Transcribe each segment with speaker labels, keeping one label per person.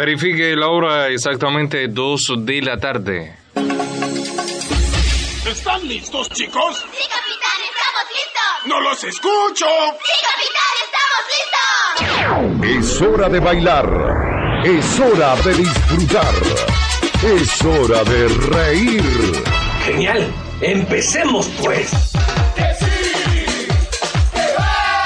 Speaker 1: Verifique la hora, exactamente 2 de la tarde.
Speaker 2: ¿Están listos, chicos?
Speaker 3: ¡Sí, capitán! ¡Estamos listos!
Speaker 2: ¡No los escucho!
Speaker 3: ¡Sí, capitán! ¡Estamos listos!
Speaker 4: Es hora de bailar. Es hora de disfrutar. Es hora de reír.
Speaker 5: Genial. Empecemos, pues.
Speaker 2: ¡Que sí! ¡Que va!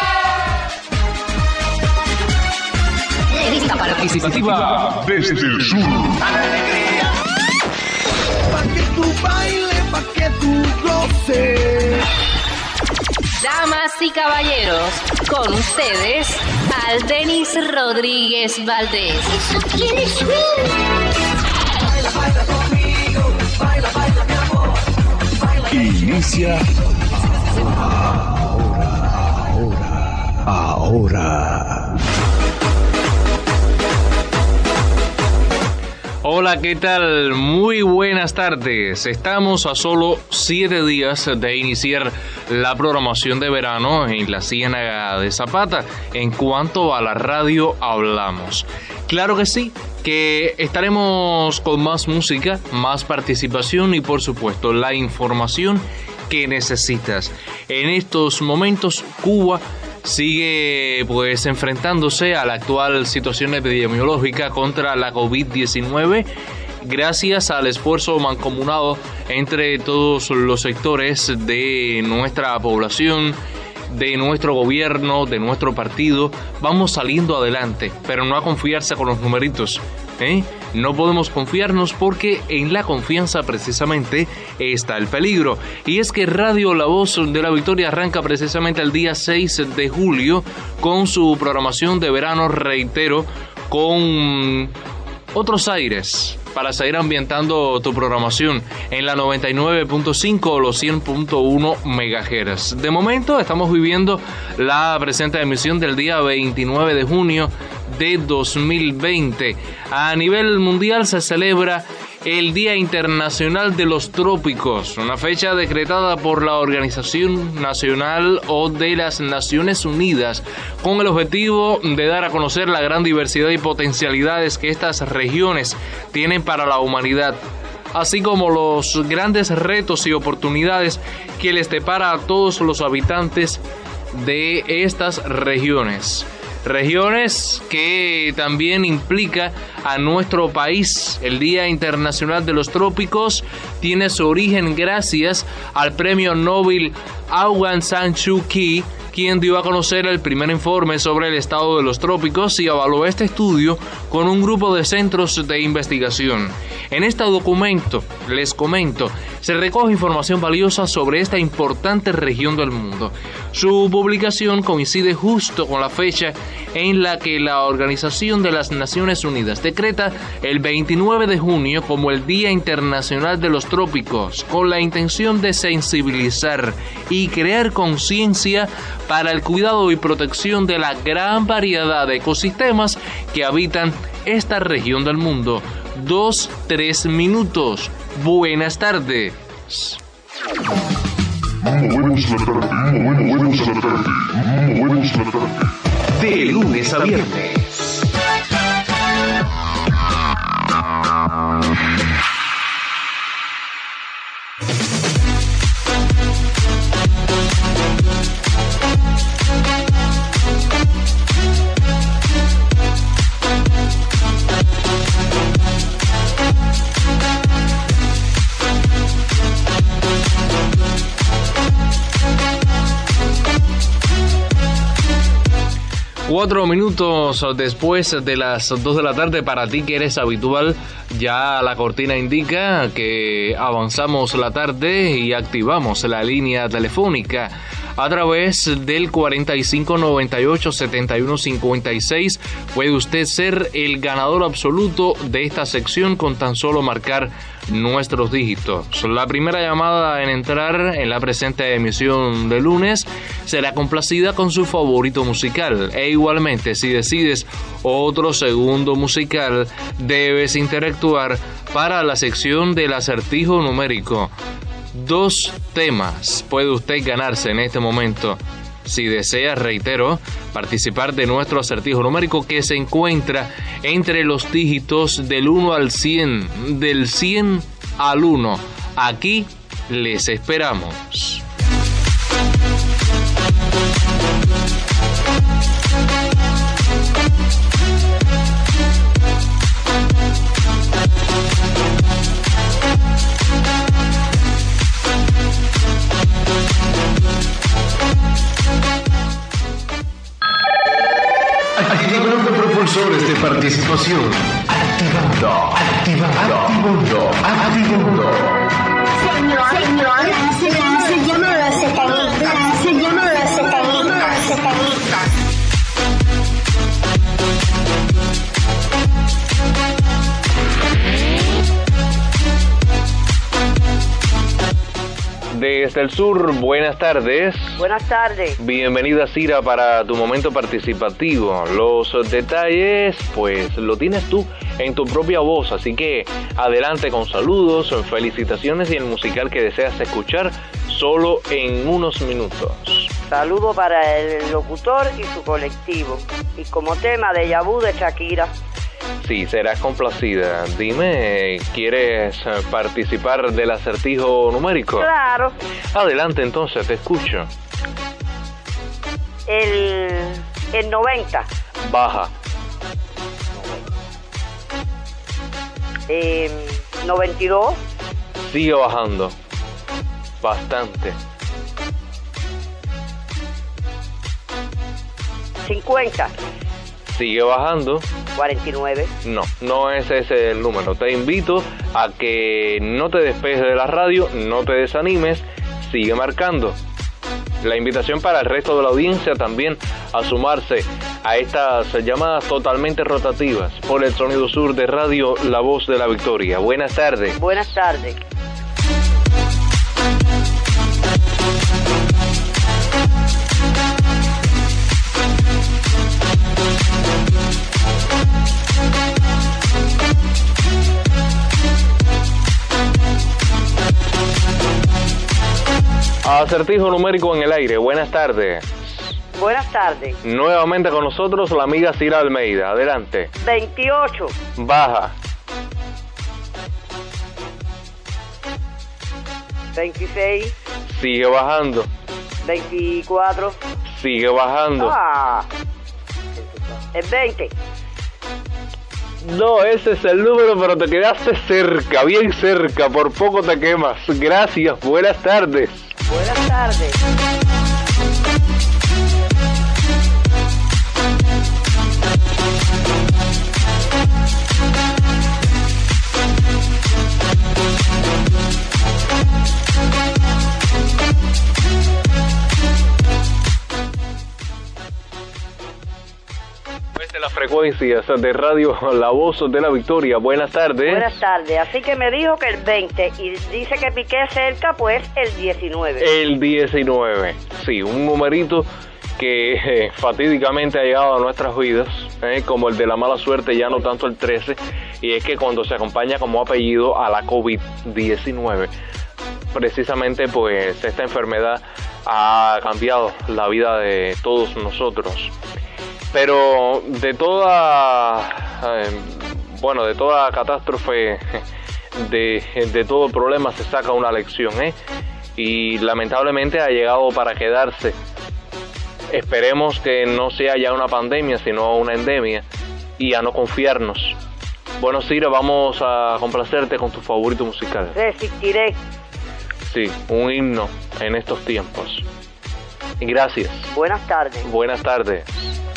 Speaker 6: Lista participativa
Speaker 4: Desde el sur.
Speaker 2: ¡Alegría!
Speaker 7: Pa' que tú bailes, pa' que tú goces.
Speaker 6: Damas y caballeros, con ustedes, Aldenis Rodríguez Valdés.
Speaker 3: ¡Eso tiene swing!
Speaker 7: Baila, baila conmigo, baila, baila mi amor. Baila.
Speaker 4: Inicia ahora.
Speaker 1: Hola, ¿qué tal? Muy buenas tardes. Estamos a solo 7 días de iniciar la programación de verano en la Ciénaga de Zapata. En cuanto a la radio hablamos, claro que sí, que estaremos con más música, más participación y por supuesto la información que necesitas. En estos momentos Cuba sigue pues enfrentándose a la actual situación epidemiológica contra la COVID-19 gracias al esfuerzo mancomunado entre todos los sectores de nuestra población, de nuestro gobierno, de nuestro partido. Vamos saliendo adelante, pero no a confiarse con los numeritos, No podemos confiarnos porque en la confianza precisamente está el peligro. Y es que Radio La Voz de la Victoria arranca precisamente el día 6 de julio con su programación de verano, reitero, con otros aires para seguir ambientando tu programación en la 99.5 o los 100.1 MHz. De momento estamos viviendo la presente emisión del día 29 de junio de 2020. A nivel mundial se celebra el Día Internacional de los Trópicos, una fecha decretada por la Organización Nacional o de las Naciones Unidas con el objetivo de dar a conocer la gran diversidad y potencialidades que estas regiones tienen para la humanidad, así como los grandes retos y oportunidades que les depara a todos los habitantes de estas regiones. Regiones que también implica a nuestro país. El Día Internacional de los Trópicos tiene su origen gracias al Premio Nobel Aung San Suu Kyi, quien dio a conocer el primer informe sobre el estado de los trópicos y avaló este estudio con un grupo de centros de investigación. En este documento, les comento, se recoge información valiosa sobre esta importante región del mundo. Su publicación coincide justo con la fecha en la que la Organización de las Naciones Unidas decreta el 29 de junio como el Día Internacional de los Trópicos, con la intención de sensibilizar y crear conciencia para el cuidado y protección de la gran variedad de ecosistemas que habitan esta región del mundo. 2-3 minutos. Buenas tardes.
Speaker 4: De lunes a viernes.
Speaker 1: Cuatro minutos después de las 2 de la tarde, para ti que eres habitual, ya la cortina indica que avanzamos la tarde y activamos la línea telefónica a través del 4598-7156. Puede usted ser el ganador absoluto de esta sección con tan solo marcar nuestros dígitos. La primera llamada en entrar en la presente emisión de lunes será complacida con su favorito musical, e igualmente si decides otro segundo musical debes interactuar para la sección del acertijo numérico. 2 temas puede usted ganarse en este momento. Si deseas, reitero, participar de nuestro acertijo numérico que se encuentra entre los dígitos del 1 al 100, del 100 al 1. Aquí les esperamos.
Speaker 4: Activando propulsores de participación. Activando.
Speaker 3: Se llama la setanita.
Speaker 1: Desde el sur, buenas tardes.
Speaker 8: Buenas tardes.
Speaker 1: Bienvenida, Cira, para tu momento participativo. Los detalles, pues, lo tienes tú en tu propia voz, así que adelante con saludos, felicitaciones y el musical que deseas escuchar solo en unos minutos.
Speaker 8: Saludo para el locutor y su colectivo. Y como tema de Yabú de Shakira.
Speaker 1: Sí, serás complacida. Dime, ¿quieres participar del acertijo numérico?
Speaker 8: Claro.
Speaker 1: Adelante, entonces, te escucho.
Speaker 8: El 90.
Speaker 1: Baja.
Speaker 8: 92.
Speaker 1: Sigue bajando. Bastante.
Speaker 8: 50.
Speaker 1: Sigue bajando.
Speaker 8: 49.
Speaker 1: No es ese el número. Te invito a que no te despejes de la radio, no te desanimes, sigue marcando. La invitación para el resto de la audiencia también a sumarse a estas llamadas totalmente rotativas por el sonido sur de Radio La Voz de la Victoria. Buenas tardes.
Speaker 8: Buenas tardes.
Speaker 1: Acertijo numérico en el aire. Buenas tardes.
Speaker 8: Buenas tardes.
Speaker 1: Nuevamente con nosotros la amiga Cira Almeida. Adelante.
Speaker 8: 28.
Speaker 1: Baja.
Speaker 8: 26.
Speaker 1: Sigue bajando.
Speaker 8: 24.
Speaker 1: Sigue bajando.
Speaker 8: Es 20.
Speaker 1: No, ese es el número, pero te quedaste cerca, bien cerca, por poco te quemas. Gracias, buenas tardes.
Speaker 8: Buenas tardes.
Speaker 1: Desde las frecuencias de Radio La Voz de la Victoria, buenas tardes.
Speaker 8: Buenas tardes, así que me dijo que el 20 y dice que piqué cerca, pues el 19.
Speaker 1: El 19, sí, un numerito que fatídicamente ha llegado a nuestras vidas, como el de la mala suerte, ya no tanto el 13, y es que cuando se acompaña como apellido a la COVID-19, precisamente pues esta enfermedad ha cambiado la vida de todos nosotros. Pero de toda catástrofe, de todo problema se saca una lección, y lamentablemente ha llegado para quedarse. Esperemos que no sea ya una pandemia, sino una endemia, y a no confiarnos. Bueno, Cira, vamos a complacerte con tu favorito musical.
Speaker 8: Resistiré.
Speaker 1: Sí, un himno en estos tiempos. Y gracias.
Speaker 8: Buenas tardes.
Speaker 1: Buenas tardes.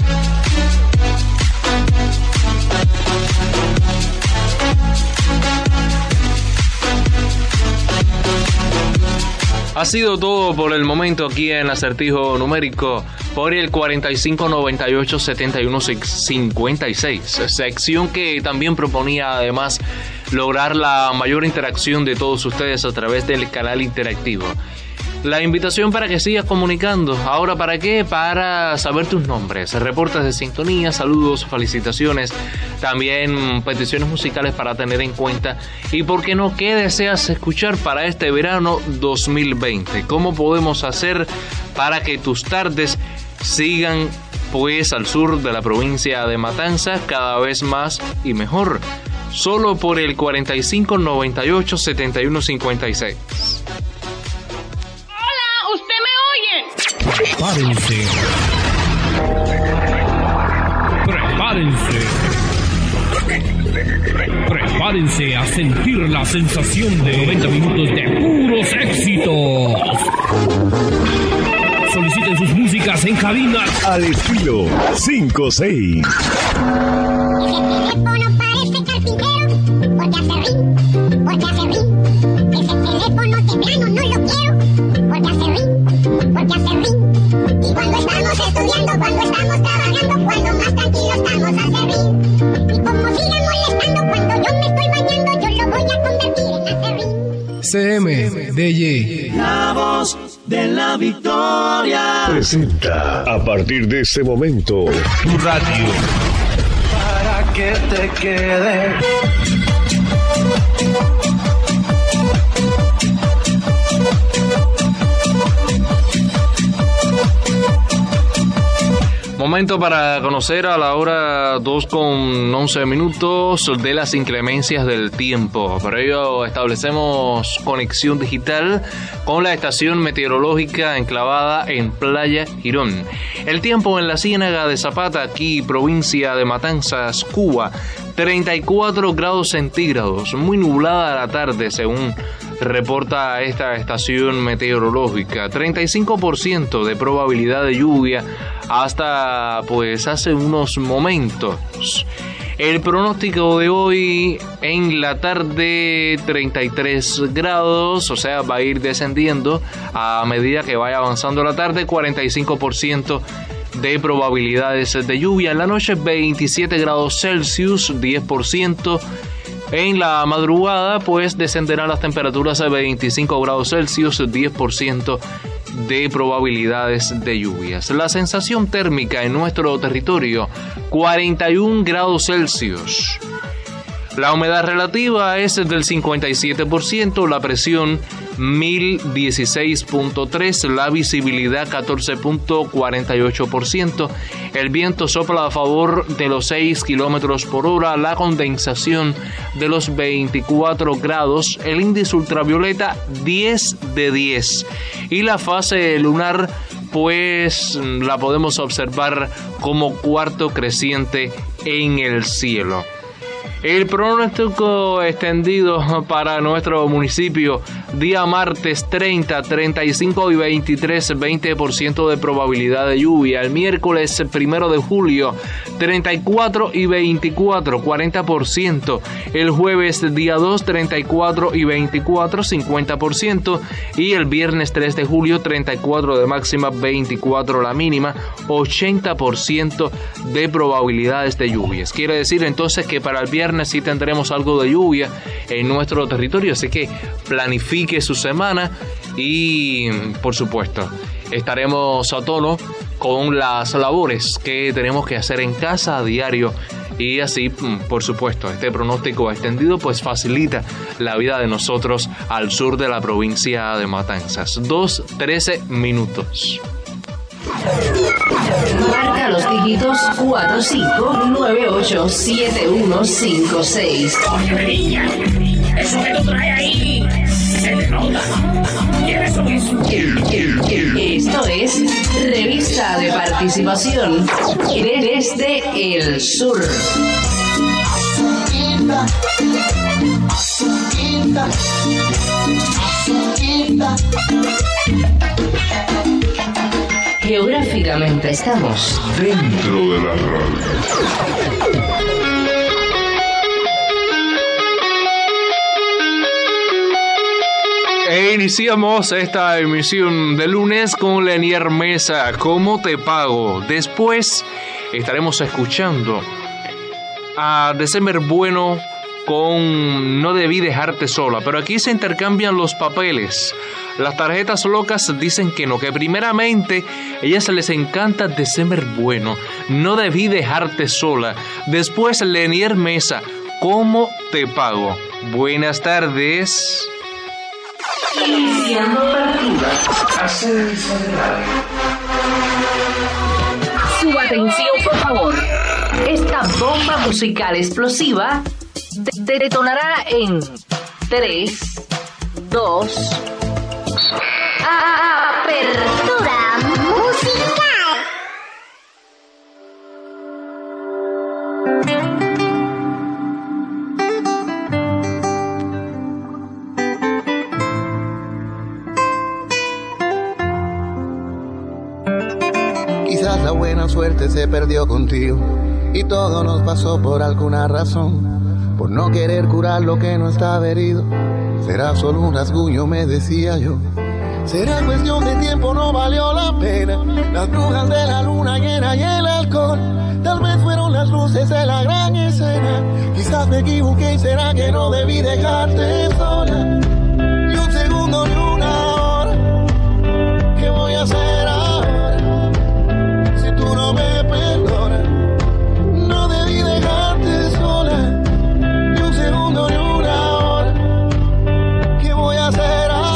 Speaker 1: Ha sido todo por el momento aquí en Acertijo Numérico por el 4598-7156, sección que también proponía además lograr la mayor interacción de todos ustedes a través del canal interactivo. La invitación para que sigas comunicando. ¿Ahora para qué? Para saber tus nombres, reportes de sintonía, saludos, felicitaciones, también peticiones musicales para tener en cuenta. Y por qué no, qué deseas escuchar para este verano 2020. ¿Cómo podemos hacer para que tus tardes sigan pues al sur de la provincia de Matanzas cada vez más y mejor? Solo por el 4598-7156.
Speaker 9: Prepárense. Prepárense a sentir la sensación de 90 minutos de puros éxitos. Soliciten sus músicas en cabina
Speaker 4: al estilo 5-6.
Speaker 3: Ese teléfono parece carpintero, porque hace ring. Ese teléfono de plano no lo quiero, porque hace ring. Y cuando estamos estudiando, cuando estamos trabajando, cuando más tranquilos estamos hace ring. Y como sigan molestando cuando yo me estoy bañando, yo lo voy a convertir en hace ring.
Speaker 9: CM DJ.
Speaker 7: La voz de la victoria.
Speaker 4: Presenta a partir de ese momento
Speaker 9: Tu radio.
Speaker 7: Para que te quede.
Speaker 1: Momento para conocer a la hora 2:11 de las inclemencias del tiempo. Para ello establecemos conexión digital con la estación meteorológica enclavada en Playa Girón. El tiempo en la Ciénaga de Zapata, aquí provincia de Matanzas, Cuba, 34 grados centígrados, muy nublada la tarde según reporta esta estación meteorológica. 35% de probabilidad de lluvia hasta pues hace unos momentos. El pronóstico de hoy en la tarde 33 grados, o sea, va a ir descendiendo a medida que vaya avanzando la tarde. 45% de probabilidades de lluvia. En la noche 27 grados Celsius, 10%. En la madrugada pues descenderán las temperaturas a 25 grados Celsius, 10% de probabilidades de lluvias. La sensación térmica en nuestro territorio, 41 grados Celsius. La humedad relativa es del 57%, la presión 1016.3, la visibilidad 14.48%, el viento sopla a favor de los 6 kilómetros por hora, la condensación de los 24 grados, el índice ultravioleta 10 de 10 y la fase lunar pues la podemos observar como cuarto creciente en el cielo. El pronóstico extendido para nuestro municipio, día martes 30, 35 y 23, 20% de probabilidad de lluvia. El miércoles 1 de julio, 34 y 24, 40%. El jueves día 2, 34 y 24, 50%. Y el viernes 3 de julio, 34 de máxima, 24 la mínima, 80% de probabilidades de lluvias. Quiere decir entonces que para el viernes sí tendremos algo de lluvia en nuestro territorio, así que planifique su semana y por supuesto estaremos a tono con las labores que tenemos que hacer en casa a diario y así por supuesto este pronóstico extendido pues facilita la vida de nosotros al sur de la provincia de Matanzas. 2:13.
Speaker 6: Marca los dígitos 45987156.
Speaker 2: Oye, niña, eso que tú traes ahí se te nota. ¿Quiénes son esos?
Speaker 6: Esto es Revista de Participación desde el Sur. Geográficamente estamos
Speaker 4: dentro de la radio.
Speaker 1: E iniciamos esta emisión de lunes con Lenier Mesa, ¿Cómo te pago? Después estaremos escuchando a December Bueno con No debí dejarte sola, pero aquí se intercambian los papeles. Las tarjetas locas dicen que no, que primeramente ellas les encanta de ser bueno. No debí dejarte sola. Después Lenier Mesa, ¿cómo te pago? Buenas tardes.
Speaker 6: Iniciando partida.
Speaker 5: Ascenso de radio.
Speaker 6: Su atención, por favor. Esta bomba musical explosiva detonará en 3, 2...
Speaker 3: Apertura musical.
Speaker 10: Quizás la buena suerte se perdió contigo y todo nos pasó por alguna razón, por no querer curar lo que no estaba herido. Será solo un rasguño, me decía yo. Será cuestión de tiempo, no valió la pena. Las brujas de la luna llena y el alcohol, tal vez fueron las luces de la gran escena. Quizás me equivoqué y será que no debí dejarte sola. Ni un segundo, ni una hora. ¿Qué voy a hacer ahora? Si tú no me perdonas, no debí dejarte sola. Ni un segundo, ni una hora. ¿Qué voy a hacer ahora?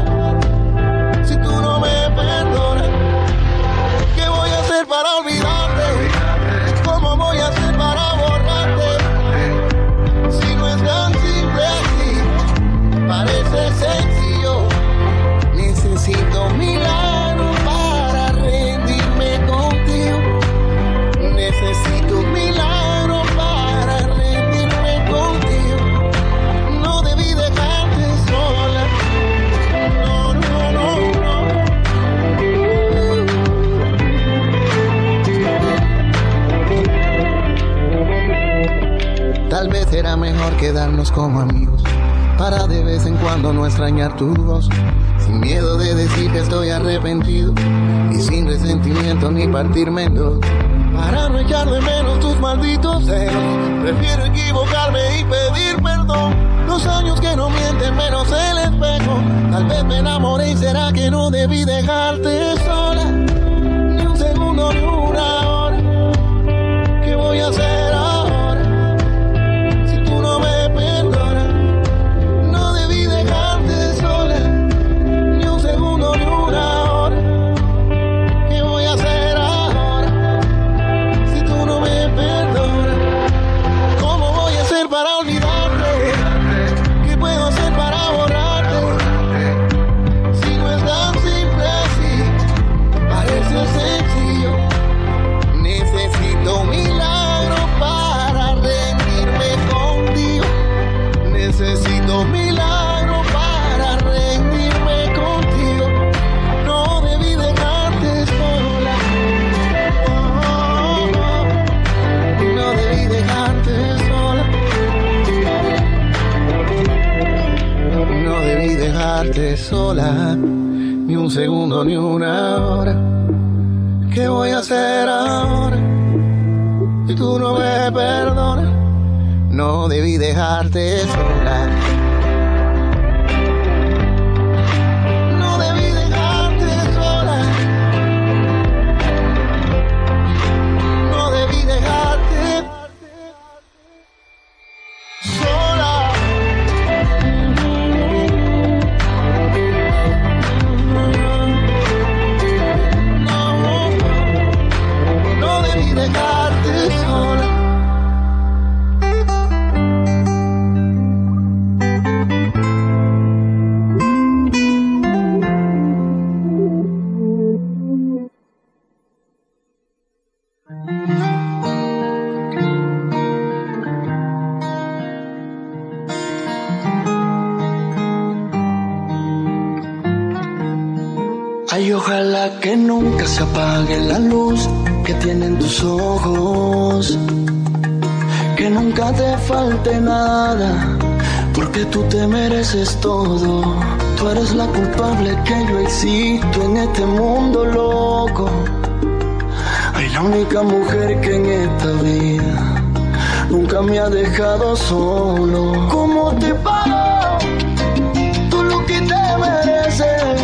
Speaker 10: Para olvidarte, ¿cómo voy a hacer para borrarte? Si no es tan simple así, parece sencillo. Necesito milagros para rendirme contigo. Necesito milagros para rendirme contigo. No debí dejarte sola. No, no, no, no. Tal vez era mejor quedarnos como amigos, para de vez en cuando no extrañar tu voz, sin miedo de decir que estoy arrepentido y sin resentimiento ni partirme en dos. Para no echar de menos tus malditos celos, prefiero equivocarme y pedir perdón. Los años que no mienten menos el espejo. Tal vez me enamoré y será que no debí dejarte sola. Ni un segundo, ni una hora. ¿Qué voy a hacer ahora? No me perdona, no debí dejarte sola, ni un segundo, ni una hora. ¿Qué voy a hacer ahora? Si tú no me perdonas, ¿cómo voy a hacer para olvidarte? ¿Qué puedo hacer para borrarte? Si no es tan simple así, parece sencillo. Necesito un milagro para rendirme contigo. Necesito un milagro para rendirme contigo. No debí dejarte sola. Oh, oh, no debí dejarte sola. No debí dejarte sola. Ni un segundo, ni una hora. ¿Qué voy a hacer ahora? Si tú no me perdonas, no debí dejarte sola. No debí dejarte sola. No debí dejarte sola. No debí dejarte sola.
Speaker 11: Ay, ojalá que nunca se apague la luz que tienen tus ojos, que nunca te falte nada, porque tú te mereces todo. Tú eres la culpable que yo existo en este mundo loco. Ay, la única mujer que en esta vida nunca me ha dejado solo. ¿Cómo te pago? Tú lo que te mereces.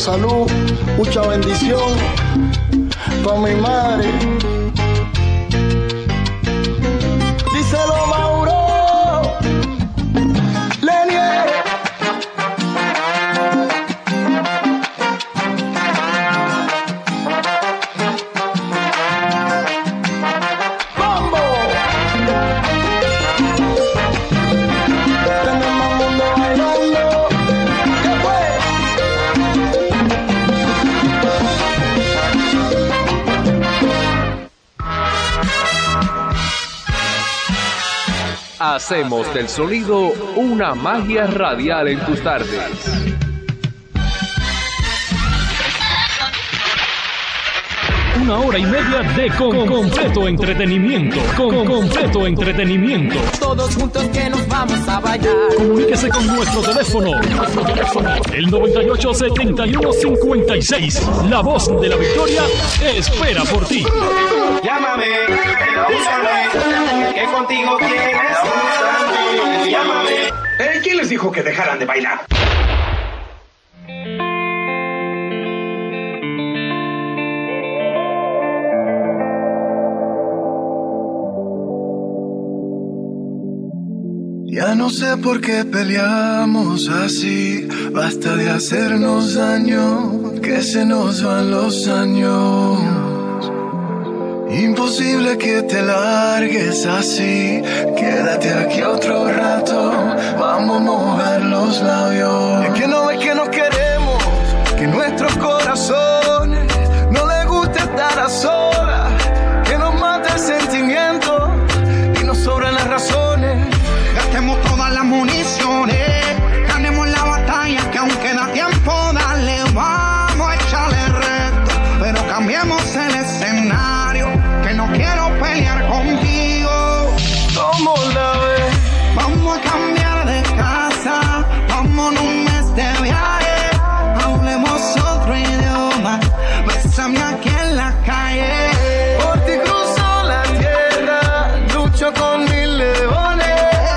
Speaker 11: salud, mucha bendición para mi madre. Díselo, Mauro, Lenier. ¡Bombo! Tenemos el mundo bailando. ¿Qué fue?
Speaker 12: Hacemos del sonido una magia radial en tus tardes.
Speaker 9: Una hora y media de completo entretenimiento. Completo entretenimiento.
Speaker 7: Todos juntos que nos vamos a bailar.
Speaker 9: Comuníquese con nuestro teléfono. El 987156. La voz de la victoria espera por ti.
Speaker 13: Llámame, úsame, que contigo quieres usarme. Llámame. ¿Quién les dijo que dejaran de bailar?
Speaker 11: Ya no sé por qué peleamos así, basta de hacernos daño, que se nos van los años. Imposible que te largues así, quédate aquí otro rato, vamos a mojar los labios. Es que no ves que nos queremos, que nuestros corazones no les gusta estar a solas, que nos mata el sentimiento y nos sobran las razones.
Speaker 14: Gastemos todas las municiones, ganemos la batalla que aún queda tiempo, dale, vamos a echarle reto, pero cambiemos el escenario, que no quiero pelear contigo.
Speaker 11: ¿Cómo la ves?
Speaker 14: Vamos a cambiar de casa, vámonos un mes de viaje, hablemos otro idioma, bésame aquí en la calle.
Speaker 11: Por ti cruzo la tierra, lucho con mil leones.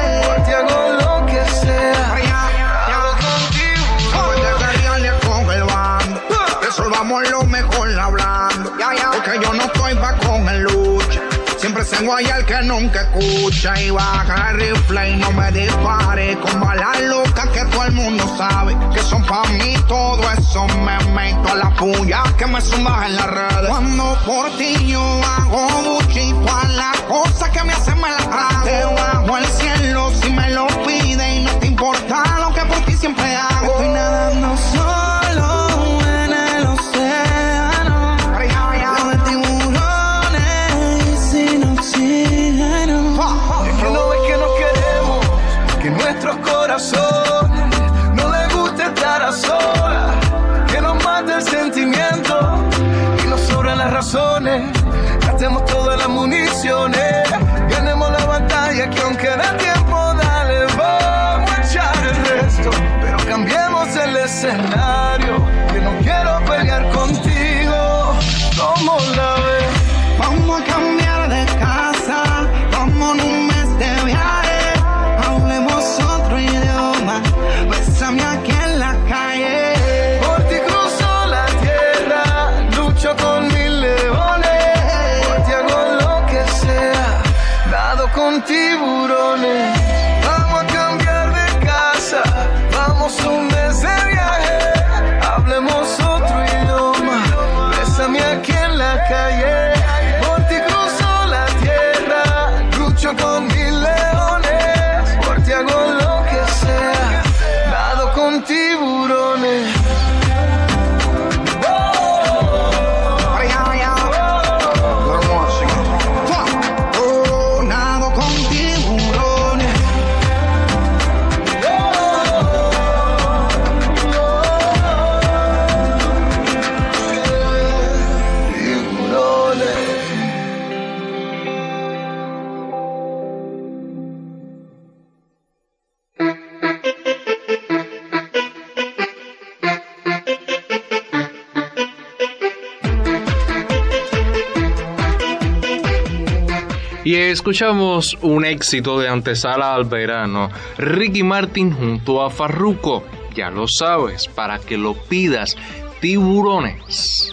Speaker 14: Lo mejor hablando, porque yo no estoy pa' con el lucha. Siempre se guaya el que nunca escucha. Y baja el rifle y no me dispare con balas locas que todo el mundo sabe que son pa' mí. Todo eso me meto a la puya que me zumba en las redes. Cuando por ti yo hago buchito a las cosas que me hacen me las trago. Te bajo el cielo si me lo pide y no te importa lo que por ti siempre hago. Estoy nadando solo en el océano, lleno de tiburones y sin oxígeno.
Speaker 11: Es que no ves que nos queremos, que nuestros corazones no les gusta estar a solas, que nos mata el sentimiento y nos sobran las razones. Gastemos todas las municiones, ganemos la batalla que aunque da tiempo, dale, vamos a echar el resto, pero cambiemos el escenario, que no quiero pelear contigo. ¿Cómo la ves?
Speaker 14: Vamos a cambiar de casa, vámonos un mes de viaje, hablemos otro idioma, bésame aquí en la calle.
Speaker 11: Por ti cruzo la tierra, lucho con mil leones, por ti hago lo que sea, nado con tiburones. Vamos a cambiar de casa, vamos un mes de viaje, hablemos otro idioma, bésame aquí en la calle. Por ti cruzo la tierra, lucho con mil leones, por ti hago lo que sea, nado con tiburones.
Speaker 14: Nado con tiburones.
Speaker 1: Y escuchamos un éxito de antesala al verano, Ricky Martin junto a Farruko. Ya lo sabes, para que lo pidas Tiburones.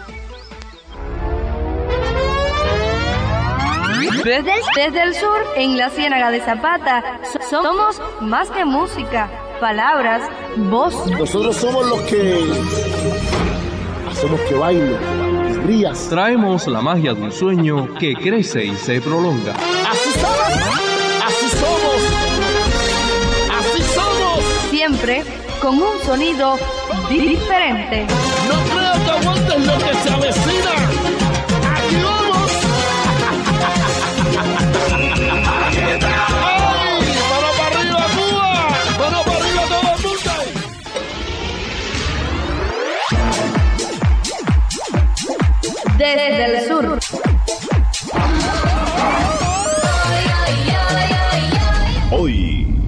Speaker 15: Desde el sur, en la Ciénaga de Zapata, somos más que música, palabras, voz.
Speaker 16: Nosotros somos los que hacemos que baile, rías.
Speaker 12: Traemos la magia de un sueño que crece y se prolonga.
Speaker 16: Así somos, así somos, así somos.
Speaker 15: Siempre con un sonido diferente.
Speaker 16: No creo que aguantes lo que se avecina. Aquí vamos.
Speaker 15: Desde el sur.
Speaker 4: Hoy.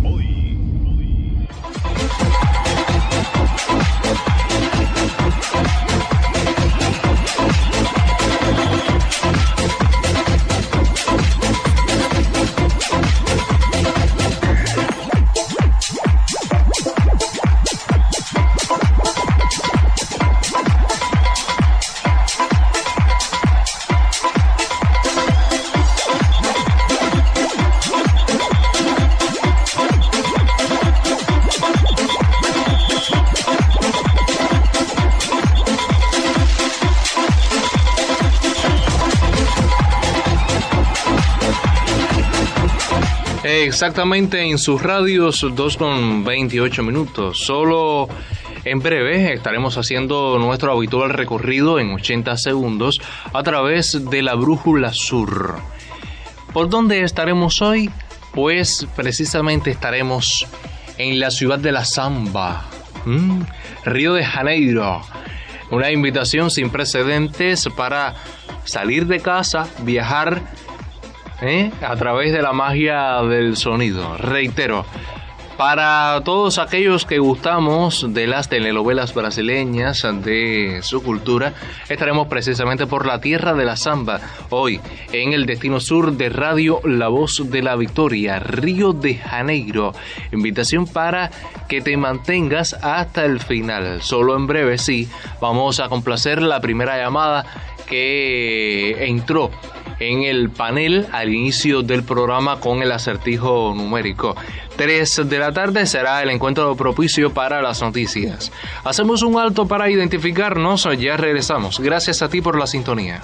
Speaker 1: Exactamente en sus radios 2:28. Solo en breve estaremos haciendo nuestro habitual recorrido en 80 segundos a través de la Brújula Sur. ¿Por dónde estaremos hoy? Pues precisamente estaremos en la ciudad de la samba, Río de Janeiro. Una invitación sin precedentes para salir de casa, viajar a través de la magia del sonido. Reitero, para todos aquellos que gustamos de las telenovelas brasileñas, de su cultura, estaremos precisamente por la tierra de la samba, hoy en el destino sur de Radio La Voz de la Victoria, Río de Janeiro. Invitación para que te mantengas hasta el final. Solo en breve, sí, vamos a complacer la primera llamada que entró en el panel al inicio del programa con el acertijo numérico. 3 de la tarde será el encuentro propicio para las noticias. Hacemos un alto para identificarnos, ya regresamos. Gracias a ti por la sintonía.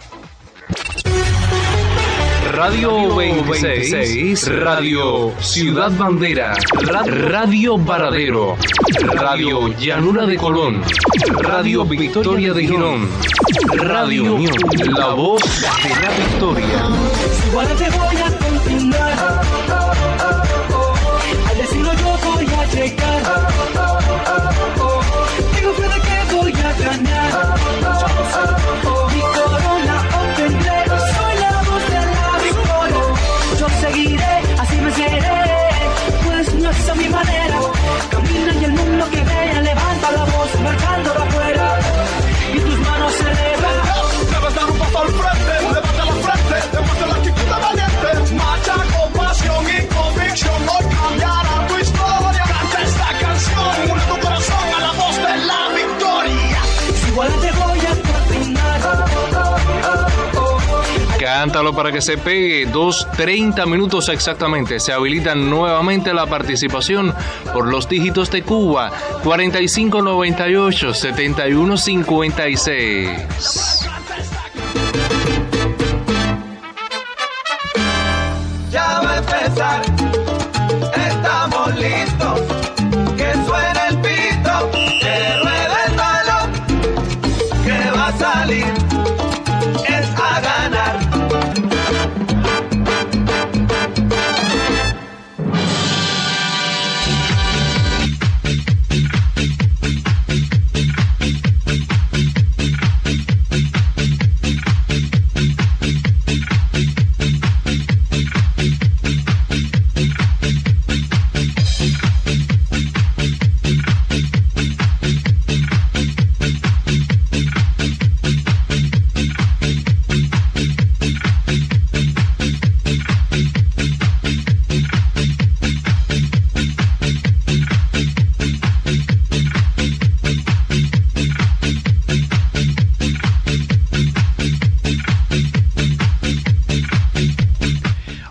Speaker 1: Radio 26, Radio Ciudad Bandera, Radio Varadero, Radio Llanura de Colón, Radio Victoria de Girón, Radio Unión, La Voz de la Victoria.
Speaker 7: Igual te voy a continuar, al decirlo yo voy a llegar, tengo fe de que voy a ganar, mi corona obtendré, soy la voz de la victoria, yo seguiré, así me seré, pues no es a mi manera, camina y el mundo que vea, levanta la voz, marcándola afuera, y tus manos se elevan, debes dar un paso al frente, levanta la frente, demuestra la actitud valiente, marcha con pasión y convicción, hoy cambiará tu historia, canta esta canción, une tu corazón a la voz de la victoria, si igual te voy a terminar.
Speaker 1: Cántalo para que se pegue. 2:30 minutos exactamente. Se habilita nuevamente la participación por los dígitos de Cuba. 4598-7156.
Speaker 7: Ya va a empezar, estamos listos, que suene el pito, que ruede el balón, que va a salir, es a ganar.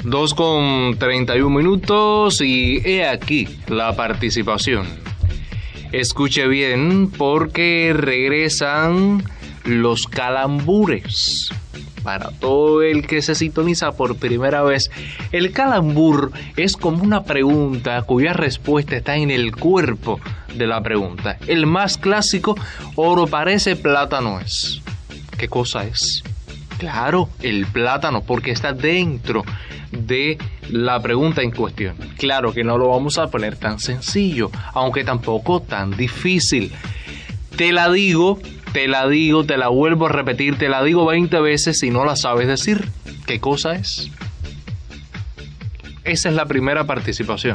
Speaker 1: 2:31 y he aquí la participación. Escuche bien porque regresan los calambures. Para todo el que se sintoniza por primera vez, el calambur es como una pregunta cuya respuesta está en el cuerpo de la pregunta. El más clásico, oro parece, plátano es. ¿Qué cosa es? Claro, el plátano, porque está dentro de la pregunta en cuestión. Claro que no lo vamos a poner tan sencillo, aunque tampoco tan difícil. Te la digo, te la vuelvo a repetir, te la digo 20 veces si no la sabes decir. ¿Qué cosa es? Esa es la primera participación.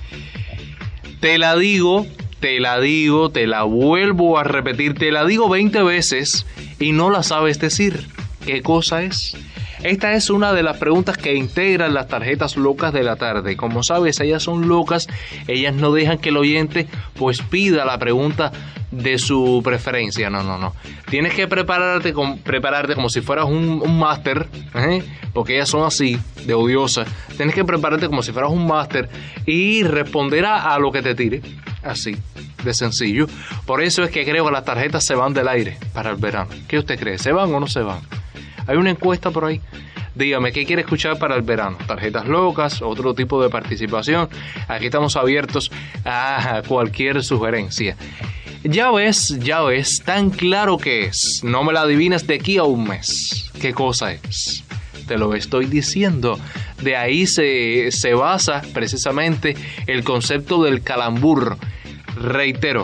Speaker 1: Te la digo, te la vuelvo a repetir, te la digo 20 veces y no la sabes decir. ¿Qué cosa es? Esta es una de las preguntas que integran las tarjetas locas de la tarde. Como sabes, ellas son locas, ellas no dejan que el oyente pues pida la pregunta de su preferencia. No. Tienes que prepararte como si fueras un máster, porque ellas son así, de odiosas. Tienes que prepararte como si fueras un máster y responder a lo que te tire. Así, de sencillo. Por eso es que creo que las tarjetas se van del aire para el verano. ¿Qué usted cree? ¿Se van o no se van? Hay una encuesta por ahí. Dígame, ¿qué quiere escuchar para el verano? ¿Tarjetas locas? ¿Otro tipo de participación? Aquí estamos abiertos a cualquier sugerencia. Ya ves, tan claro que es. No me la adivinas de aquí a un mes. ¿Qué cosa es? Te lo estoy diciendo. De ahí se basa precisamente el concepto del calambur. Reitero.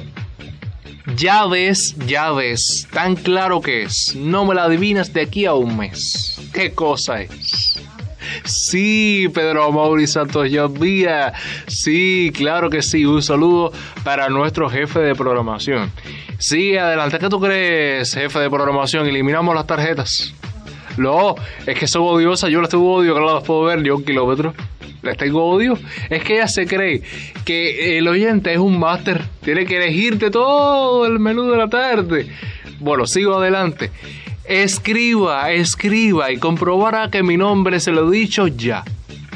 Speaker 1: Ya ves, tan claro que es. No me la adivinas de aquí a un mes. ¿Qué cosa es? Sí, Pedro Amaury Santos Díaz. Sí, claro que sí. Un saludo para nuestro jefe de programación. Sí, adelante. ¿Qué tú crees, jefe de programación? ¿Eliminamos las tarjetas? No, es que son odiosas. Yo las tengo odio, que no las puedo ver ni un kilómetro. Les tengo odio. Es que ella se cree que el oyente es un máster. Tiene que elegirte todo el menú de la tarde. Bueno, sigo adelante. Escriba y comprobará que mi nombre se lo he dicho ya.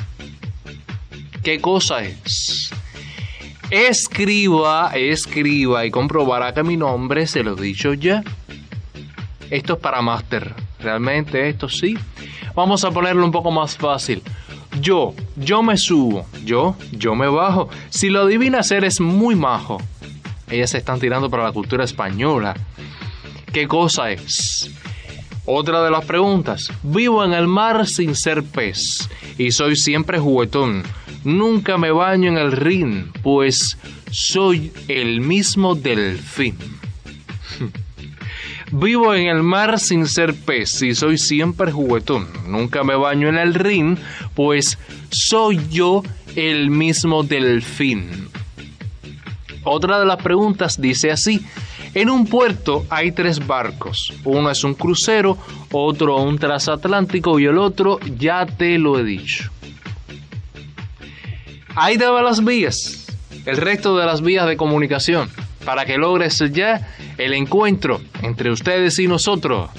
Speaker 1: ¿Qué cosa es? Escriba y comprobará que mi nombre se lo he dicho ya. Esto es para máster. Realmente esto sí. Vamos a ponerlo un poco más fácil. Yo me subo, yo me bajo. Si lo adivinas, eres muy majo. Ellas se están tirando para la cultura española. ¿Qué cosa es? Otra de las preguntas. Vivo en el mar sin ser pez y soy siempre juguetón. Nunca me baño en el Rin, pues soy el mismo delfín. Vivo en el mar sin ser pez y soy siempre juguetón. Nunca me baño en el Rin, pues soy yo el mismo delfín. Otra de las preguntas dice así. En un puerto hay 3 barcos. Uno es un crucero, otro un transatlántico y el otro ya te lo he dicho. Ahí daba las vías, el resto de las vías de comunicación, para que logres ya el encuentro entre ustedes y nosotros.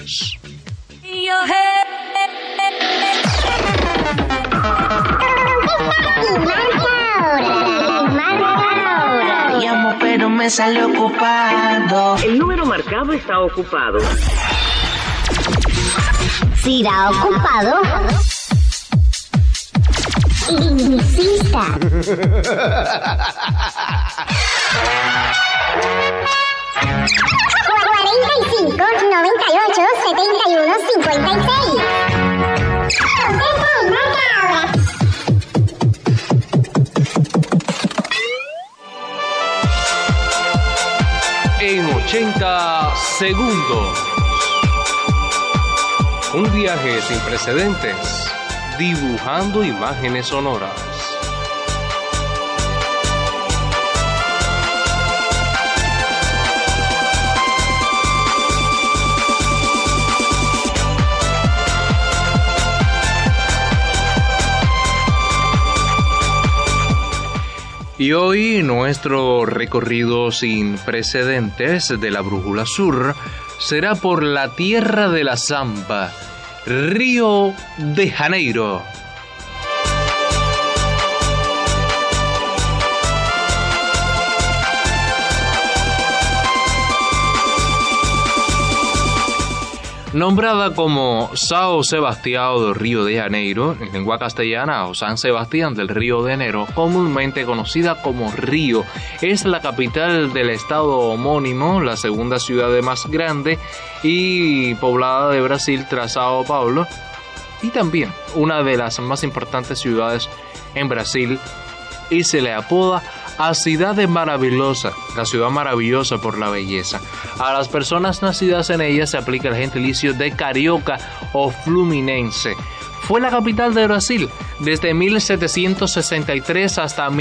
Speaker 17: Llamo pero me sale ocupado.
Speaker 6: El número marcado está ocupado.
Speaker 3: Si irá ocupado, insista. 45 98 71 56. Marca ahora.
Speaker 1: En 80 segundos. Un viaje sin precedentes, dibujando imágenes sonoras. Y hoy nuestro recorrido sin precedentes de la Brújula Sur será por la tierra de la samba, Río de Janeiro. Nombrada como São Sebastião do Rio de Janeiro, en lengua castellana, o San Sebastián del Río de Janeiro, comúnmente conocida como Río, es la capital del estado homónimo, la segunda ciudad más grande y poblada de Brasil tras Sao Paulo, y también una de las más importantes ciudades en Brasil, y se le apoda a Cidade Maravilhosa, la ciudad maravillosa por la belleza. A las personas nacidas en ella se aplica el gentilicio de carioca o fluminense. Fue la capital de Brasil desde 1763 hasta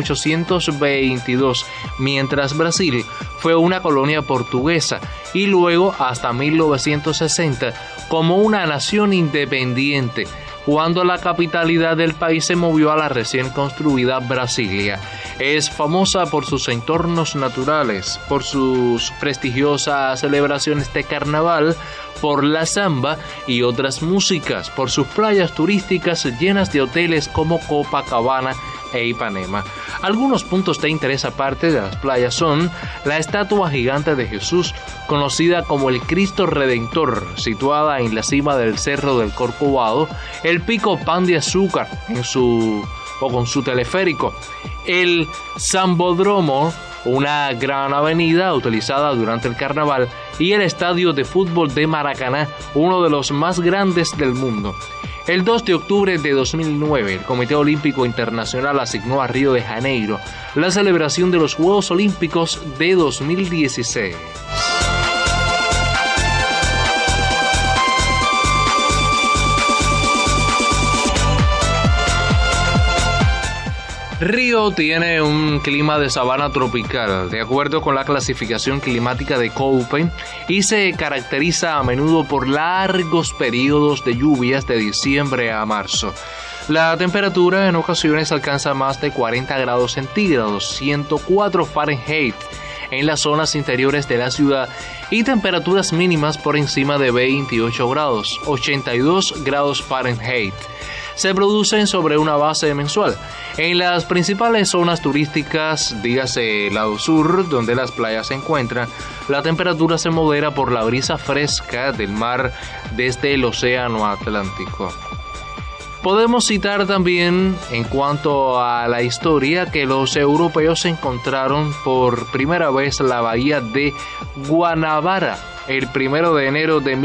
Speaker 1: 1822, mientras Brasil fue una colonia portuguesa y luego hasta 1960 como una nación independiente, cuando la capitalidad del país se movió a la recién construida Brasilia. Es famosa por sus entornos naturales, por sus prestigiosas celebraciones de carnaval, por la samba y otras músicas, por sus playas turísticas llenas de hoteles como Copacabana e Ipanema. Algunos puntos de interés aparte de las playas son la estatua gigante de Jesús, conocida como el Cristo Redentor, situada en la cima del Cerro del Corcovado, el pico Pan de Azúcar con su teleférico, el Sambódromo, una gran avenida utilizada durante el carnaval, y el estadio de fútbol de Maracaná, uno de los más grandes del mundo. El 2 de octubre de 2009, el Comité Olímpico Internacional asignó a Río de Janeiro la celebración de los Juegos Olímpicos de 2016. Río tiene un clima de sabana tropical, de acuerdo con la clasificación climática de Köppen, y se caracteriza a menudo por largos periodos de lluvias de diciembre a marzo. La temperatura en ocasiones alcanza más de 40 grados centígrados, 104 Fahrenheit, en las zonas interiores de la ciudad, y temperaturas mínimas por encima de 28 grados, 82 grados Fahrenheit. Se producen sobre una base mensual. En las principales zonas turísticas, dígase lado sur, donde las playas se encuentran, la temperatura se modera por la brisa fresca del mar desde el océano Atlántico. Podemos citar también, en cuanto a la historia, que los europeos encontraron por primera vez la bahía de Guanabara el 1 de enero de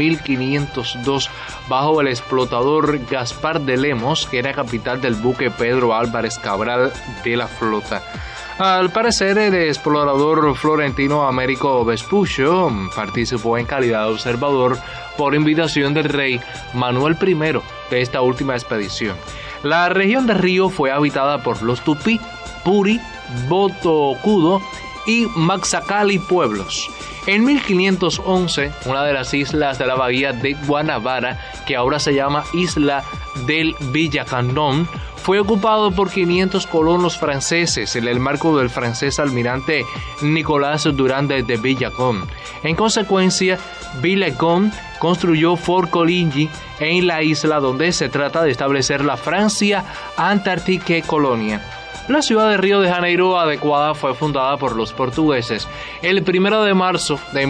Speaker 1: 1502 bajo el explotador Gaspar de Lemos, que era capitán del buque Pedro Álvarez Cabral de la flota. Al parecer, el explorador florentino Américo Vespuccio participó en calidad de observador por invitación del rey Manuel I de esta última expedición. La región de Río fue habitada por los Tupí, Puri, Botocudo y Maxacali pueblos. En 1511, una de las islas de la bahía de Guanabara, que ahora se llama Isla del Villacandón, fue ocupado por 500 colonos franceses en el marco del francés almirante Nicolas Durand de Villacón. En consecuencia, Villacón construyó Fort Coligny en la isla, donde se trata de establecer la Francia Antártica Colonia. La ciudad de Río de Janeiro adecuada fue fundada por los portugueses el 1 de marzo de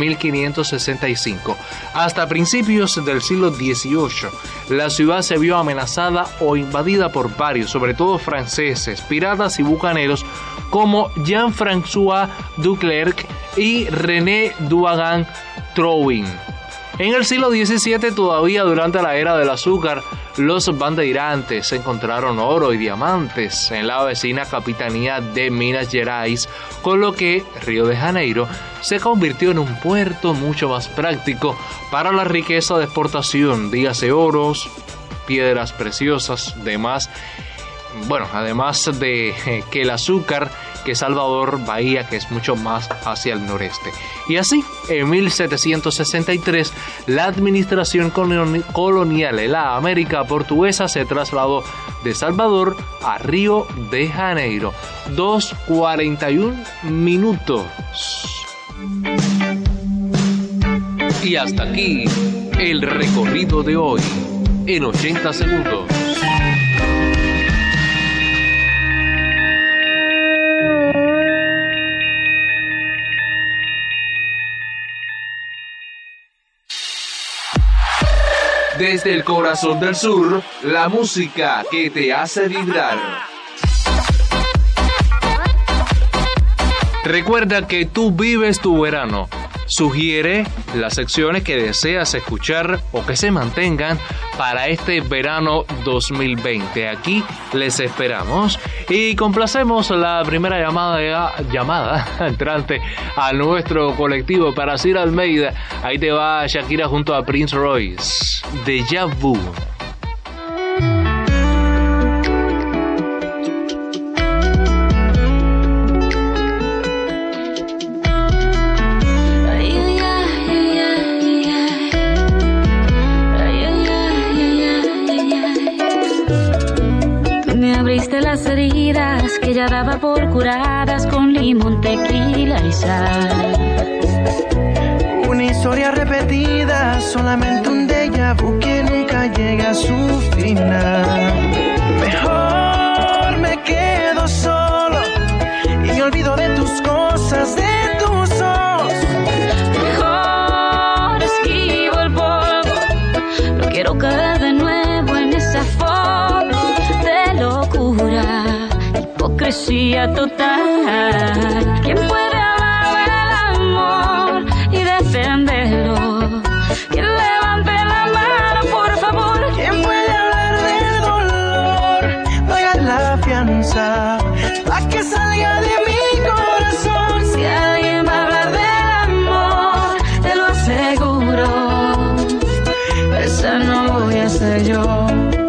Speaker 1: 1565. Hasta principios del siglo XVIII, la ciudad se vio amenazada o invadida por varios, sobre todo franceses, piratas y bucaneros como Jean-François Duclerc y René Douagan Trouin. En el siglo XVII, todavía durante la era del azúcar, los bandeirantes encontraron oro y diamantes en la vecina capitanía de Minas Gerais, con lo que Río de Janeiro se convirtió en un puerto mucho más práctico para la riqueza de exportación, dígase oros, piedras preciosas, además de que el azúcar, que Salvador Bahía, que es mucho más hacia el noreste. Y así, en 1763, la administración colonial de la América portuguesa se trasladó de Salvador a Río de Janeiro. 2:41 minutos. Y hasta aquí el recorrido de hoy en 80 segundos.
Speaker 12: Desde el corazón del sur, la música que te hace vibrar.
Speaker 1: Recuerda que tú vives tu verano. Sugiere las secciones que deseas escuchar o que se mantengan para este verano 2020. Aquí les esperamos y complacemos la primera llamada entrante a nuestro colectivo para Sir Almeida. Ahí te va Shakira junto a Prince Royce. Déjà Vu.
Speaker 18: Las heridas que ya daba por curadas con limón, tequila y sal.
Speaker 19: Una historia repetida, solamente un déjà vu que nunca llega a su final. Mejor me quedo solo y me olvido de tus cosas, de tus ojos.
Speaker 18: Mejor esquivo el polvo, no quiero caer de nuevo en esa foto de locura, hipocresía total. ¿Quién puede hablar del amor y defenderlo? ¿Quién levante la mano, por favor?
Speaker 19: ¿Quién puede hablar del dolor? Paga la fianza pa' que salga de mi corazón.
Speaker 18: Si alguien va a hablar del amor, te lo aseguro, esa no voy a ser yo.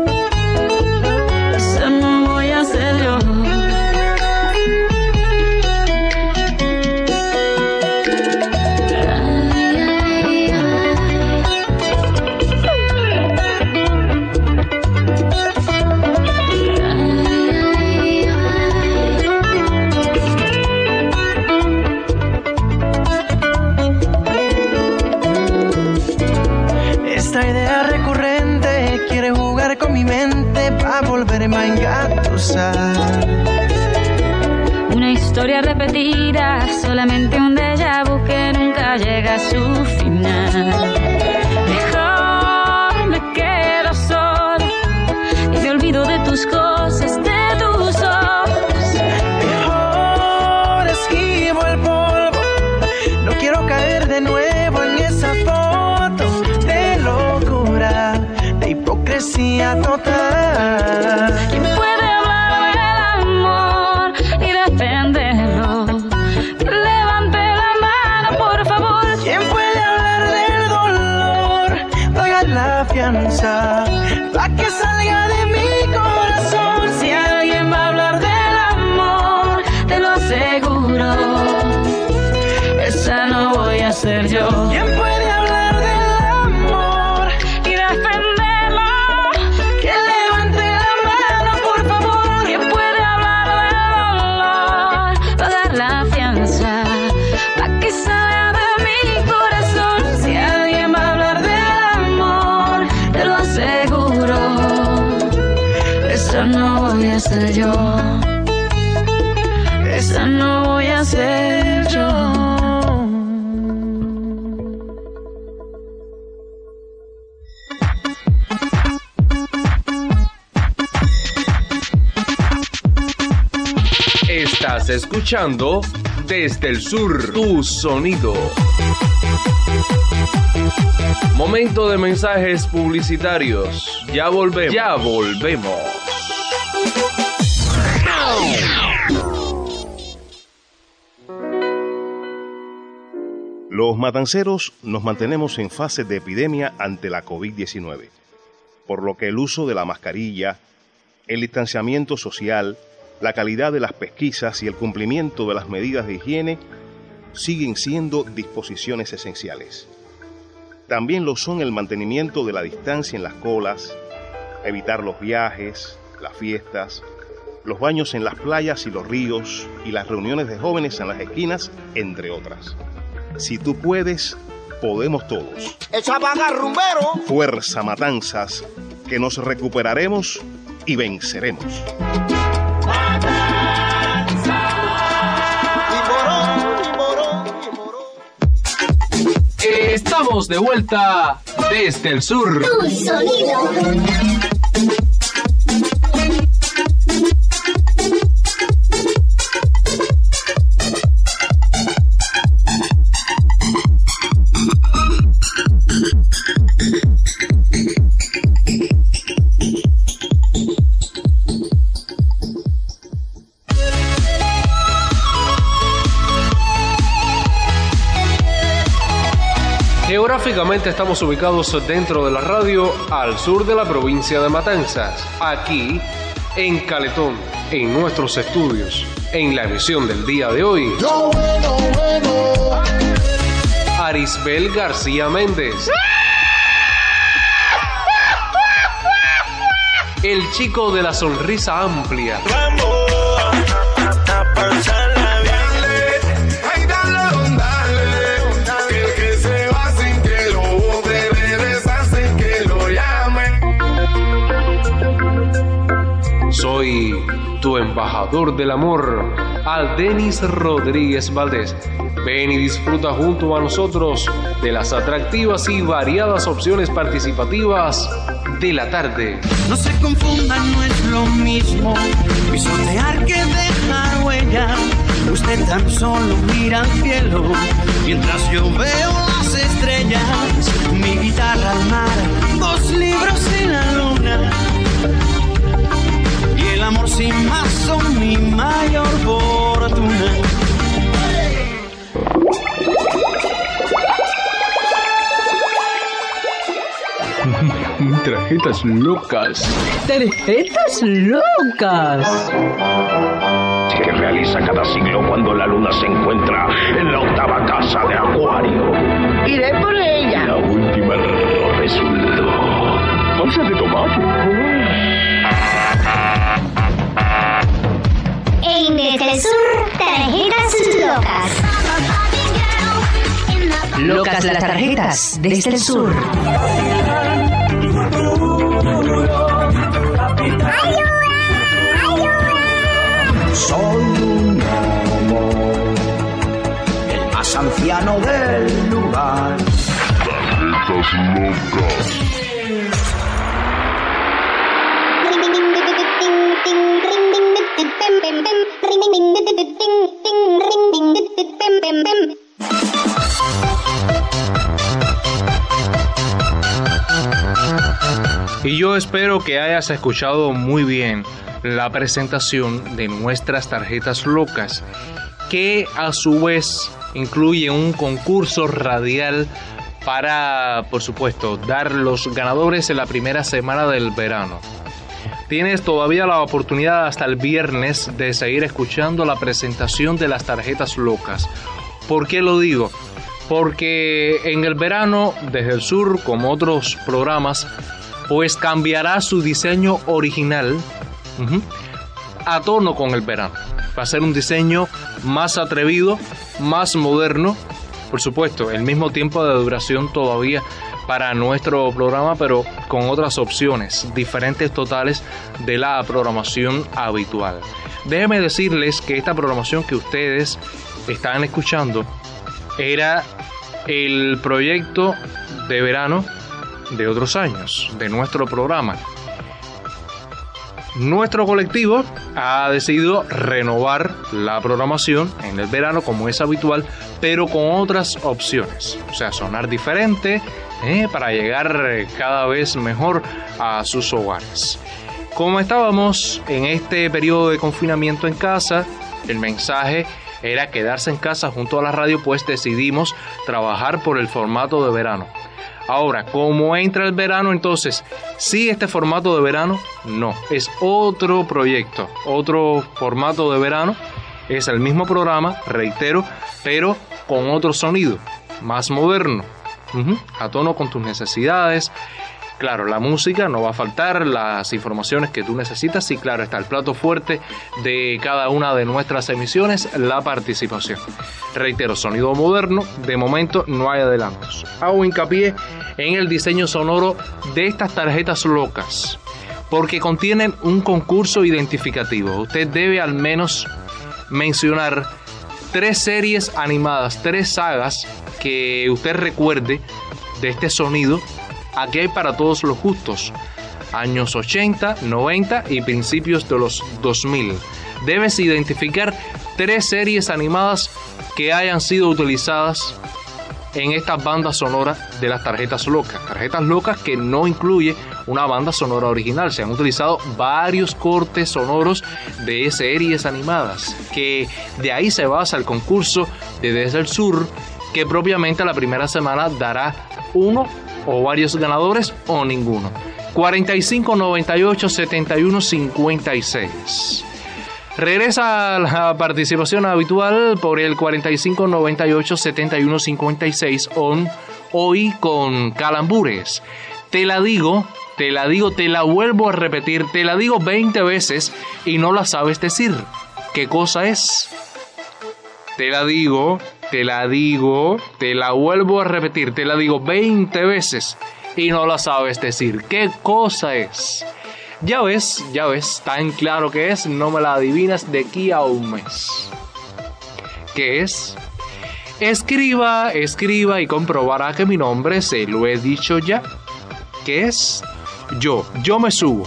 Speaker 19: Esta idea recurrente quiere jugar con mi mente para volverme a engatusar.
Speaker 18: Una historia repetida, solamente un déjà vu que nunca llega a su final. Mejor me quedo sola y me olvido de tus cosas, de tus ojos.
Speaker 19: Mejor esquivo el polvo, no quiero caer de nuevo en esa foto de locura, de hipocresía total.
Speaker 18: ¿Quién puede hablar del amor y defenderlo? Levante la mano, por favor.
Speaker 19: ¿Quién puede hablar del dolor? Paga la fianza pa' que salga de mi corazón.
Speaker 18: Si alguien va a hablar del amor, te lo aseguro, esa no voy a ser yo.
Speaker 19: ¿Quién puede hablar del amor
Speaker 18: y defenderlo?
Speaker 19: Que levante la mano, por favor.
Speaker 18: ¿Quién puede hablar del dolor? Pagar la fianza pa' que salga de mi corazón. Si alguien va a hablar del amor, te lo aseguro, esa no voy a ser yo. Esa no voy a ser yo.
Speaker 12: Estás escuchando Desde el Sur, tu sonido. Momento de mensajes publicitarios. Ya volvemos. Ya volvemos.
Speaker 20: Los matanceros nos mantenemos en fase de epidemia ante la COVID-19, por lo que el uso de la mascarilla, el distanciamiento social, la calidad de las pesquisas y el cumplimiento de las medidas de higiene siguen siendo disposiciones esenciales. También lo son el mantenimiento de la distancia en las colas, evitar los viajes, las fiestas, los baños en las playas y los ríos y las reuniones de jóvenes en las esquinas, entre otras. Si tú puedes, podemos todos.
Speaker 21: ¡Echa para acá, rumbero!
Speaker 20: Fuerza, Matanzas, que nos recuperaremos y venceremos.
Speaker 12: Estamos de vuelta Desde el sur.
Speaker 3: Tu sonido.
Speaker 12: Geográficamente estamos ubicados dentro de la radio al sur de la provincia de Matanzas, aquí en Caletón, en nuestros estudios, en la emisión del día de hoy. Arisbel García Méndez. El chico de la sonrisa amplia. Soy tu embajador del amor, Aldenis Rodríguez Valdés. Ven y disfruta junto a nosotros de las atractivas y variadas opciones participativas de la tarde.
Speaker 7: No se confundan, no es lo mismo pisotear que dejar huella. Usted tan solo mira al cielo mientras yo veo las estrellas. Mi guitarra al mar, 2 libros en la luna. Y el amor sin más son mi mayor fortuna.
Speaker 12: Tarjetas locas.
Speaker 21: Tarjetas locas.
Speaker 2: Que realiza cada siglo cuando la luna se encuentra en la 8ª casa de Acuario.
Speaker 21: Iré por ella.
Speaker 2: La última no resultó. Vamos a retomar.
Speaker 3: En Desde el Sur, tarjetas locas.
Speaker 21: Locas las tarjetas desde el sur.
Speaker 11: Soy un gnomo, el más anciano del lugar.
Speaker 4: Tarjetas locas.
Speaker 1: Y yo espero que hayas escuchado muy bien la presentación de nuestras tarjetas locas, que a su vez incluye un concurso radial para, por supuesto, dar los ganadores en la primera semana del verano. Tienes todavía la oportunidad hasta el viernes de seguir escuchando la presentación de las tarjetas locas. ¿Por qué lo digo? Porque en el verano, Desde el Sur, como otros programas, pues cambiará su diseño original a tono con el verano. Va a ser un diseño más atrevido, más moderno. Por supuesto, el mismo tiempo de duración todavía para nuestro programa, pero con otras opciones diferentes totales de la programación habitual. Déjenme decirles que esta programación que ustedes están escuchando era el proyecto de verano de otros años, de nuestro programa. Nuestro colectivo ha decidido renovar la programación en el verano como es habitual, pero con otras opciones, o sea, sonar diferente para llegar cada vez mejor a sus hogares. Como estábamos en este periodo de confinamiento en casa, el mensaje era quedarse en casa junto a la radio, pues decidimos trabajar por el formato de verano. Ahora, ¿cómo entra el verano? Entonces, ¿sigue este formato de verano? No, es otro proyecto, otro formato de verano. Es el mismo programa, reitero, pero con otro sonido, más moderno, a tono con tus necesidades. Claro, la música no va a faltar, las informaciones que tú necesitas y claro, está el plato fuerte de cada una de nuestras emisiones, la participación. Reitero, sonido moderno, de momento no hay adelantos. Hago hincapié en el diseño sonoro de estas tarjetas locas, porque contienen un concurso identificativo. Usted debe al menos mencionar 3 series animadas, 3 sagas que usted recuerde de este sonido Aquí hay para todos los gustos. Años 80, 90 y principios de los 2000. Debes identificar 3 series animadas que hayan sido utilizadas en estas bandas sonoras de las tarjetas locas. Tarjetas locas que no incluye una banda sonora original. Se han utilizado varios cortes sonoros de series animadas, que de ahí se basa el concurso de Desde el Sur, que propiamente la primera semana dará uno o varios ganadores o ninguno. 45 98 71 56. Regresa la participación habitual por el 45 98 71 56 hoy con calambures. Te la digo, te la vuelvo a repetir, te la digo 20 veces y no la sabes decir. ¿Qué cosa es? Te la digo, te la vuelvo a repetir, te la digo 20 veces y no la sabes decir. ¿Qué cosa es? Ya ves, tan claro que es, no me la adivinas de aquí a un mes. ¿Qué es? Escriba y comprobará que mi nombre se lo he dicho ya. ¿Qué es? Yo me subo,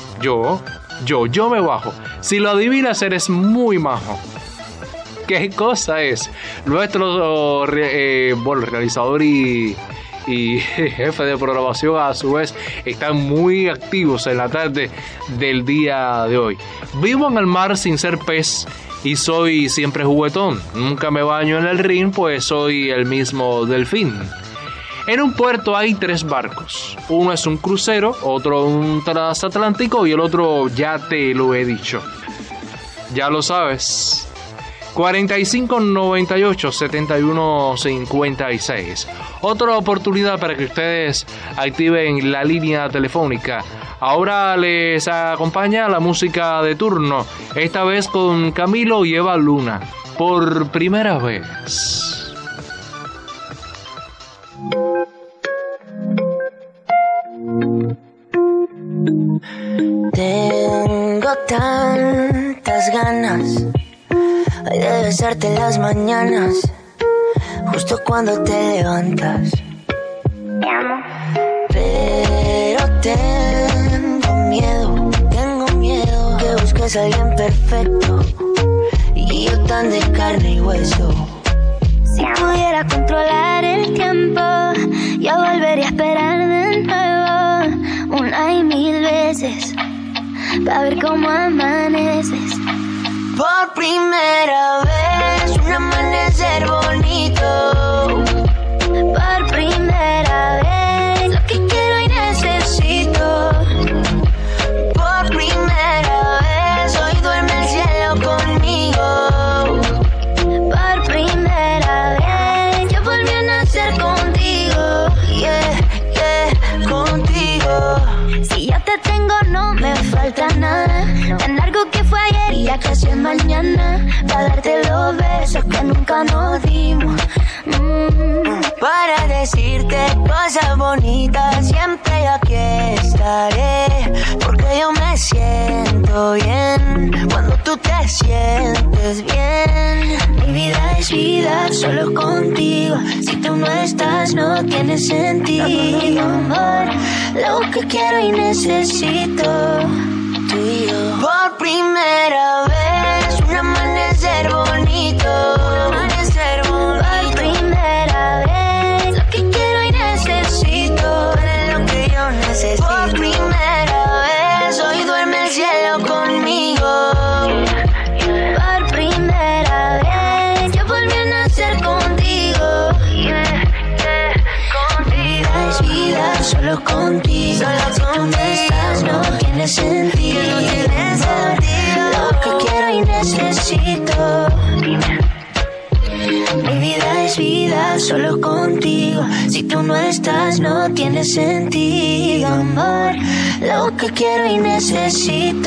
Speaker 1: yo me bajo. Si lo adivinas eres muy majo. ¿Qué cosa es? Nuestro realizador y jefe de programación a su vez están muy activos en la tarde del día de hoy. Vivo en el mar sin ser pez y soy siempre juguetón. Nunca me baño en el Rin, pues soy el mismo delfín. En un puerto hay 3 barcos. Uno es un crucero, otro un transatlántico y el otro ya te lo he dicho. Ya lo sabes. 45 98 71 56. Otra oportunidad para que ustedes activen la línea telefónica. Ahora les acompaña la música de turno, esta vez con Camilo y Eva Luna, por primera vez.
Speaker 8: Tengo tantas ganas de besarte las mañanas, justo cuando te levantas. Te amo. Pero tengo miedo que busques a alguien perfecto y yo tan de carne y hueso.
Speaker 18: Si pudiera controlar el tiempo, yo volvería a esperar de nuevo 1 y 1000 veces para ver cómo amaneces.
Speaker 8: Por primera vez, un amanecer bonito.
Speaker 18: Por primera vez,
Speaker 8: lo que quiero y necesito. Por primera vez, hoy duerme el cielo conmigo.
Speaker 18: por primera vez,
Speaker 8: yo volví a nacer contigo. Contigo.
Speaker 18: Si yo te tengo, no me falta nada. Tan largo que fue ayer y ya casi es mañana. Para darte los besos que nunca nos dimos.
Speaker 8: Para decirte cosas bonitas, siempre aquí estaré. Porque yo me siento bien cuando tú te sientes bien.
Speaker 18: Mi vida es vida solo contigo. Si tú no estás, no tiene sentido, amor. Lo que quiero y necesito, tú y yo.
Speaker 8: Por primera vez, un amanecer bonito.
Speaker 18: Por primera vez,
Speaker 8: lo que quiero y necesito. Eres lo que yo necesito. Por primera vez, hoy duerme el cielo conmigo.
Speaker 18: por primera vez,
Speaker 8: yo volví a nacer contigo.
Speaker 18: Contigo.
Speaker 8: Es vida solo contigo. Si tú no estás, no tiene sentido. Lo que quiero y necesito. Mi vida es vida solo contigo. Si tú no estás, no tiene sentido, amor. Lo que quiero y necesito.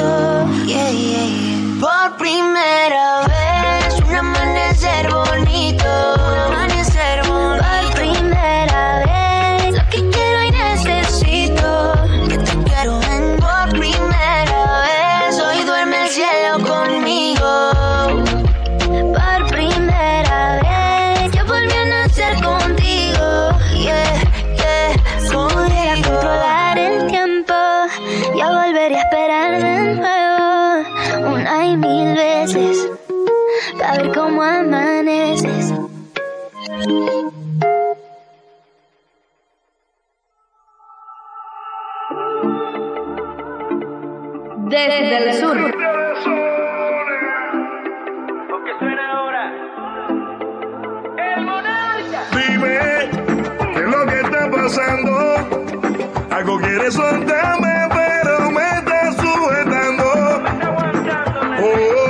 Speaker 8: Por primera vez, un amanecer bonito.
Speaker 18: Por primera vez,
Speaker 8: lo que quiero y necesito. Que te quiero en. Por primera vez, hoy duerme el cielo conmigo.
Speaker 18: por primera vez,
Speaker 8: Contigo.
Speaker 18: si pudiera controlar 1000 veces para ver cómo amaneces.
Speaker 15: Desde el sur.
Speaker 7: Lo que suena ahora. El monarca.
Speaker 5: Dime, ¿qué es lo que está pasando? Algo quiere soltarme, pero me está sujetando.
Speaker 7: Me está aguantando.
Speaker 5: Oh,